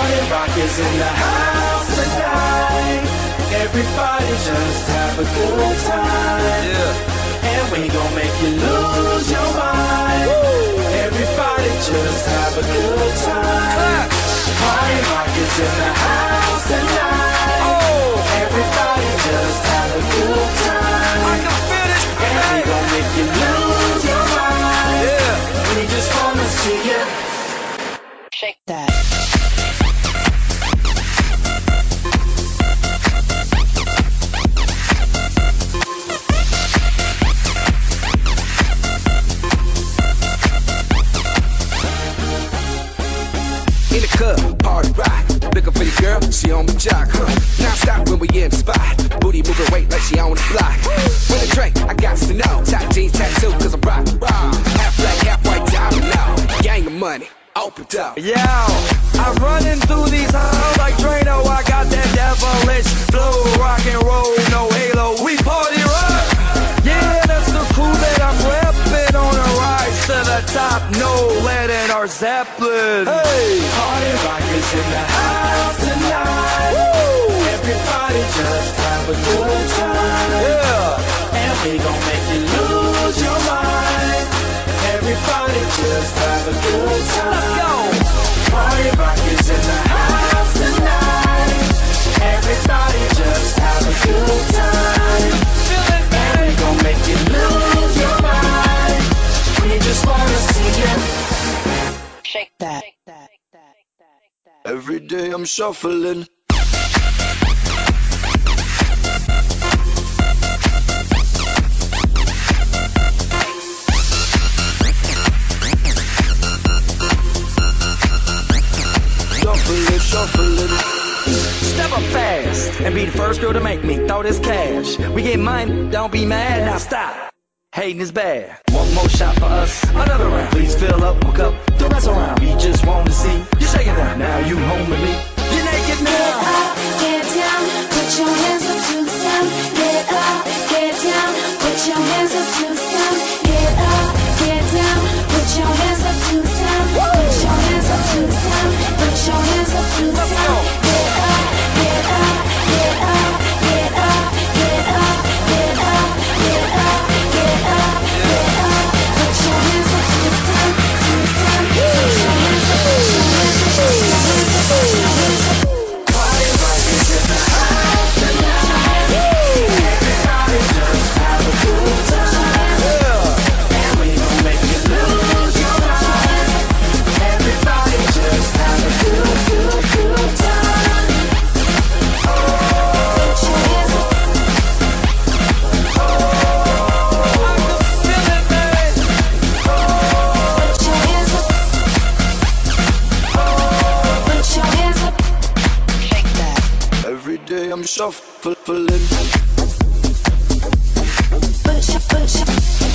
Party rock is in the house tonight. Everybody just have a good time. Yeah. And we gon' make you lose your mind. Woo. Everybody just have a good time. Party rock is in the house tonight. Oh. Everybody just have a good time. I can feel it. And we gon' make you lose your mind. Yeah. We just wanna see you shake that. In the club, party rock. Looking for your girl, she on the jock, huh? Non-stop when we in the spot. Booty moving weight like she on the block. With a drink, I got to know. Top jeans tattoo, cause I'm rock, raw. Half black, half white diamond now. Gang of money, open up. Yo, I'm running through these halls like Drano. I got that devilish flow. Rock and roll, no halo. We party rock. Yeah, that's the crew that I'm repping on a rise to the top. No lead in our Zeppelin. Hey, party rock is in the house tonight. Woo! Everybody just have a good time. Yeah, and we gon' make you lose your mind. Everybody just have a good time. Let's go. Party rock is in the house tonight. Everybody just have a good time. And we gon' make you lose your mind. We just wanna see you shake that. Every day I'm shuffling. Shuffling. Step up fast and be the first girl to make me throw this cash. We get mine, don't be mad, now stop. Hating is bad. One more shot for us, another round. Please fill up, hook up, the rest around. We just wanna see you shaking down. Now you home with me. You're naked now. Get up, get down, put your hands up to the sound. Get up, get down, put your hands up to the sound. Get up, get down, put your hands up to the sound. Put your hands up to the sound. Put your hands up to the sound. Get up, get up, get up, get up, get up, get up, get up, get up, get up. Put your hands up to the sound, to the sound. Put your hands up, put your hands up, put your hands up, put your hands up. Party rock is in the house tonight. Everybody just have a good time. Yeah. And we gon' make you lose your mind. Everybody just have a good time. Put your hands up. I can feel it, man. Put your hands up. Put your hands up. Shake that. Every day I'm shuffling. Put your